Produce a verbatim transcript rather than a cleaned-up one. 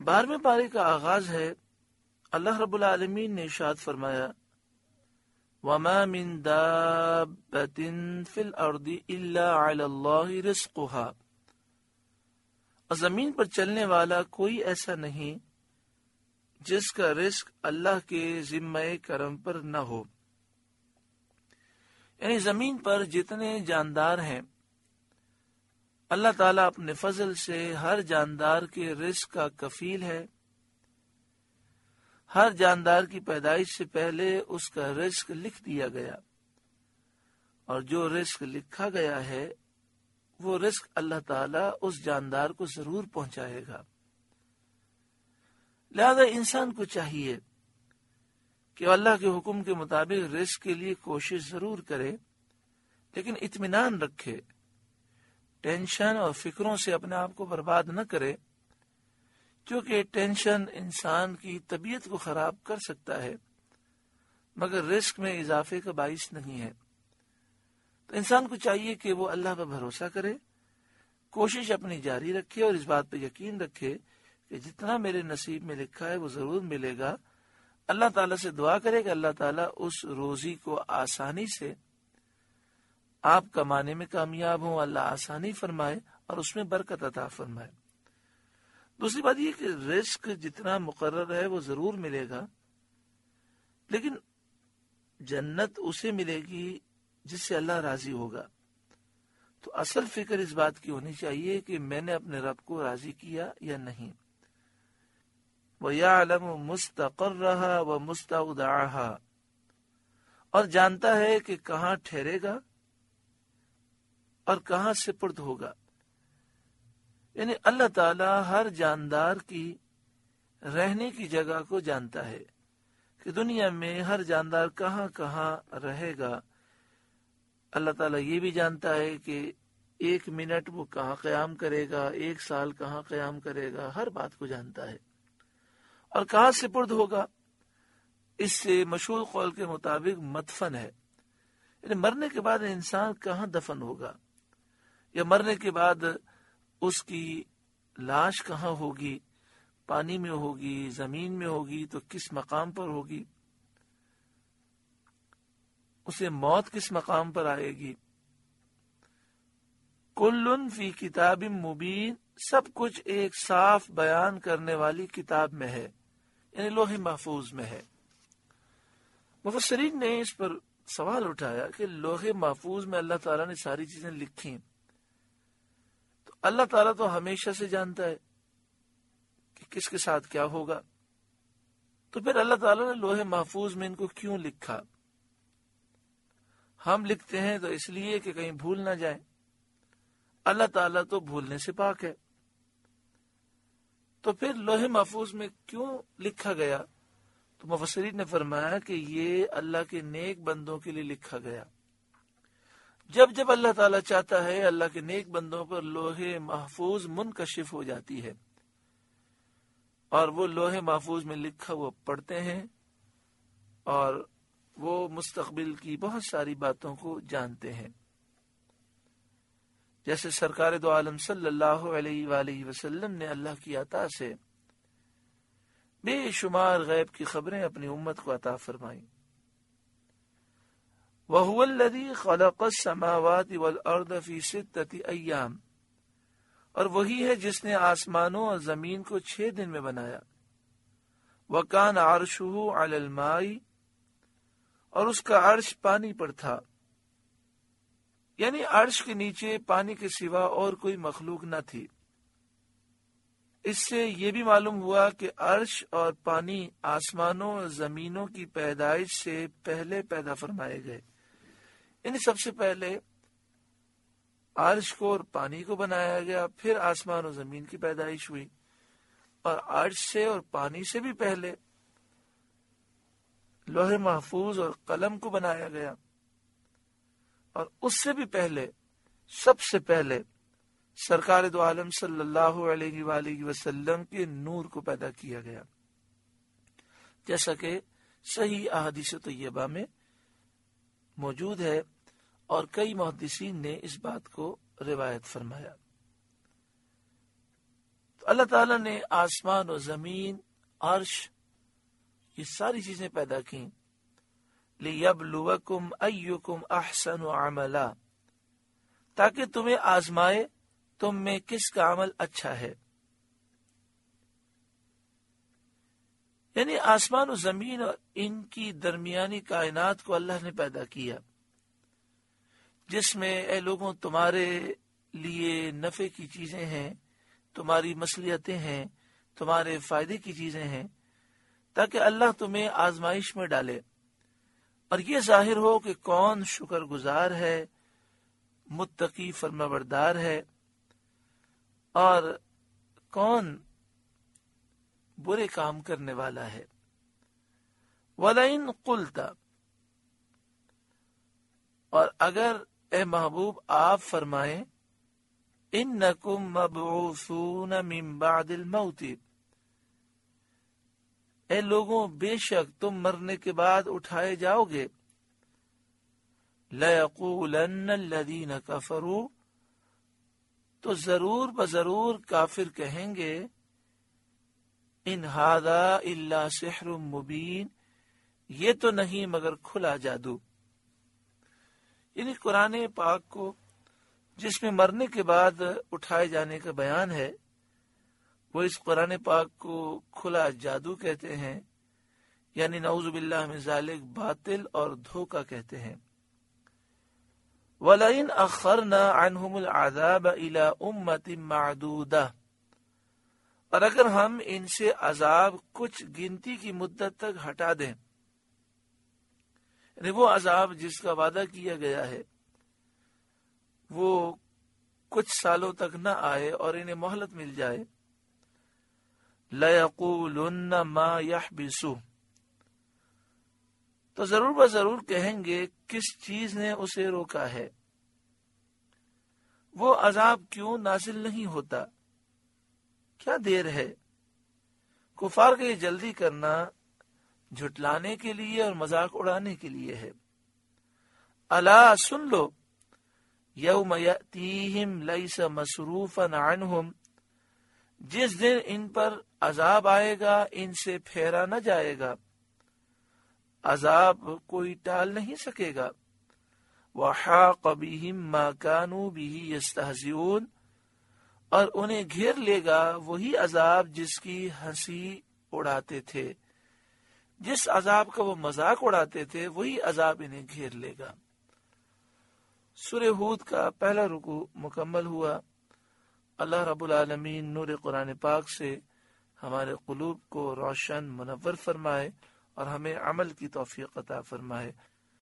بارہویں پارے کا آغاز ہے۔ اللہ رب العالمین نے ارشاد فرمایا وَمَا مِن دَابَّةٍ فِي الْأَرْضِ إِلَّا عَلَى اللَّهِ رِزْقُهَا، اور زمین پر چلنے والا کوئی ایسا نہیں جس کا رزق اللہ کے ذمہ کرم پر نہ ہو۔ یعنی زمین پر جتنے جاندار ہیں اللہ تعالیٰ اپنے فضل سے ہر جاندار کے رزق کا کفیل ہے۔ ہر جاندار کی پیدائش سے پہلے اس کا رزق لکھ دیا گیا، اور جو رزق لکھا گیا ہے وہ رزق اللہ تعالیٰ اس جاندار کو ضرور پہنچائے گا۔ لہذا انسان کو چاہیے کہ اللہ کے حکم کے مطابق رزق کے لیے کوشش ضرور کرے، لیکن اطمینان رکھے، ٹینشن اور فکروں سے اپنے آپ کو برباد نہ کرے، کیونکہ ٹینشن انسان کی طبیعت کو خراب کر سکتا ہے مگر رزق میں اضافے کا باعث نہیں ہے۔ تو انسان کو چاہیے کہ وہ اللہ پر بھروسہ کرے، کوشش اپنی جاری رکھے اور اس بات پہ یقین رکھے کہ جتنا میرے نصیب میں لکھا ہے وہ ضرور ملے گا۔ اللہ تعالیٰ سے دعا کرے کہ اللہ تعالیٰ اس روزی کو آسانی سے آپ کمانے میں کامیاب ہوں، اللہ آسانی فرمائے اور اس میں برکت عطا فرمائے۔ دوسری بات یہ کہ رزق جتنا مقرر ہے وہ ضرور ملے گا، لیکن جنت اسے ملے گی جس سے اللہ راضی ہوگا۔ تو اصل فکر اس بات کی ہونی چاہیے کہ میں نے اپنے رب کو راضی کیا یا نہیں۔ وَيَعْلَمُ مُسْتَقَرَّهَا وَمُسْتَوْدَعَهَا، اور جانتا ہے کہ کہاں ٹھہرے گا اور کہاں سپرد ہوگا۔ یعنی اللہ تعالی ہر جاندار کی رہنے کی جگہ کو جانتا ہے کہ دنیا میں ہر جاندار کہاں کہاں رہے گا۔ اللہ تعالیٰ یہ بھی جانتا ہے کہ ایک منٹ وہ کہاں قیام کرے گا، ایک سال کہاں قیام کرے گا، ہر بات کو جانتا ہے۔ اور کہاں سپرد ہوگا، اس سے مشہور قول کے مطابق مدفن ہے، یعنی مرنے کے بعد انسان کہاں دفن ہوگا، یا مرنے کے بعد اس کی لاش کہاں ہوگی، پانی میں ہوگی، زمین میں ہوگی، تو کس مقام پر ہوگی، اسے موت کس مقام پر آئے گی۔ کلن فی کتاب مبین، سب کچھ ایک صاف بیان کرنے والی کتاب میں ہے، یعنی لوح محفوظ میں ہے۔ مفسرین نے اس پر سوال اٹھایا کہ لوح محفوظ میں اللہ تعالیٰ نے ساری چیزیں لکھی، تو اللہ تعالیٰ تو ہمیشہ سے جانتا ہے کہ کس کے ساتھ کیا ہوگا، تو پھر اللہ تعالیٰ نے لوح محفوظ میں ان کو کیوں لکھا؟ ہم لکھتے ہیں تو اس لیے کہ کہیں بھول نہ جائیں، اللہ تعالیٰ تو بھولنے سے پاک ہے، تو پھر لوح محفوظ میں کیوں لکھا گیا؟ تو مفسرین نے فرمایا کہ یہ اللہ کے نیک بندوں کے لیے لکھا گیا۔ جب جب اللہ تعالیٰ چاہتا ہے اللہ کے نیک بندوں پر لوح محفوظ منکشف ہو جاتی ہے، اور وہ لوح محفوظ میں لکھا وہ پڑھتے ہیں، اور وہ مستقبل کی بہت ساری باتوں کو جانتے ہیں۔ جیسے سرکار دو عالم صلی اللہ علیہ وآلہ وسلم نے اللہ کی عطا سے بے شمار غیب کی خبریں اپنی امت کو عطا فرمائیں۔ وَهُوَ الَّذِي خَلَقَ السَّمَاوَاتِ وَالْأَرْضَ فِي سِتَّةِ أَيَّامٍ، اور وہی ہے جس نے آسمانوں اور زمین کو چھ دن میں بنایا۔ وَكَانَ عَرْشُهُ عَلَى الْمَاءِ، اور اس کا عرش پانی پر تھا، یعنی عرش کے نیچے پانی کے سوا اور کوئی مخلوق نہ تھی۔ اس سے یہ بھی معلوم ہوا کہ عرش اور پانی آسمانوں اور زمینوں کی پیدائش سے پہلے پیدا فرمائے گئے، یعنی سب سے پہلے عرش کو اور پانی کو بنایا گیا، پھر آسمان اور زمین کی پیدائش ہوئی، اور عرش سے اور پانی سے بھی پہلے لوح محفوظ اور قلم کو بنایا گیا، اور اس سے بھی پہلے سب سے پہلے سرکار دو عالم صلی اللہ علیہ وآلہ وسلم کے نور کو پیدا کیا گیا، جیسا کہ صحیح احادیث طیبہ میں موجود ہے، اور کئی محدثین نے اس بات کو روایت فرمایا۔ تو تو اللہ تعالیٰ نے آسمان و زمین، عرش، یہ ساری چیزیں پیدا کی لِيَبْلُوَكُمْ أَيُّكُمْ أَحْسَنُ عَمَلًا، تاکہ تمہیں آزمائے تم میں کس کا عمل اچھا ہے. یعنی آسمان و زمین اور ان کی درمیانی کائنات کو اللہ نے پیدا کیا، جس میں اے لوگوں تمہارے لیے نفع کی چیزیں ہیں، تمہاری مصلحتیں ہیں، تمہارے فائدے کی چیزیں ہیں، تاکہ اللہ تمہیں آزمائش میں ڈالے اور یہ ظاہر ہو کہ کون شکر گزار ہے، متقی فرما بردار ہے، اور کون برے کام کرنے والا ہے. وَلَئِن قُلْتَ، اور اگر اے محبوب آپ فرمائیں اِنَّكُمْ مَبْعُوثُونَ مِن بَعْدِ الْمَوْتِ، اے لوگوں بے شک تم مرنے کے بعد اٹھائے جاؤ گے. لَيَقُولَنَّ الَّذِينَ كَفَرُوا، تو ضرور بضرور کافر کہیں گے ان هذا الا سحر مبین، یہ تو نہیں مگر کھلا جادو. یعنی قرآن پاک کو جس میں مرنے کے بعد اٹھائے جانے کا بیان ہے، وہ اس قرآن پاک کو کھلا جادو کہتے ہیں، یعنی نعوذ باللہ من ذالک باطل اور دھوکہ کہتے ہیں. وَلَئِنْ أَخَّرْنَا عَنْهُمُ الْعَذَابَ إِلَىٰ أُمَّةٍ مَعْدُودَةٍ، اور اگر ہم ان سے عذاب کچھ گنتی کی مدت تک ہٹا دیں، یعنی وہ عذاب جس کا وعدہ کیا گیا ہے وہ کچھ سالوں تک نہ آئے اور انہیں مہلت مل جائے، لَيَقُولُنَّ مَا يَحْبِسُهُ، تو ضرور بضرور کہیں گے کس چیز نے اسے روکا ہے، وہ عذاب کیوں نازل نہیں ہوتا، کیا دیر ہے. کفار کا یہ جلدی کرنا جھٹلانے کے لیے اور مذاق اڑانے کے لیے ہے. الا سن لو، یوم یأتیہم لیس مصروفا عنہم، جس دن ان پر عذاب آئے گا ان سے پھیرا نہ جائے گا، عذاب کوئی ٹال نہیں سکے گا. وحاق بہم ما کانوا بہ یستہزئون، اور انہیں گھیر لے گا وہی عذاب جس کی ہنسی اڑاتے تھے، جس عذاب کا وہ مذاق اڑاتے تھے وہی عذاب انہیں گھیر لے گا. سورہ ہود کا پہلا رکوع مکمل ہوا. اللہ رب العالمین نور قرآن پاک سے ہمارے قلوب کو روشن منور فرمائے اور ہمیں عمل کی توفیق عطا فرمائے.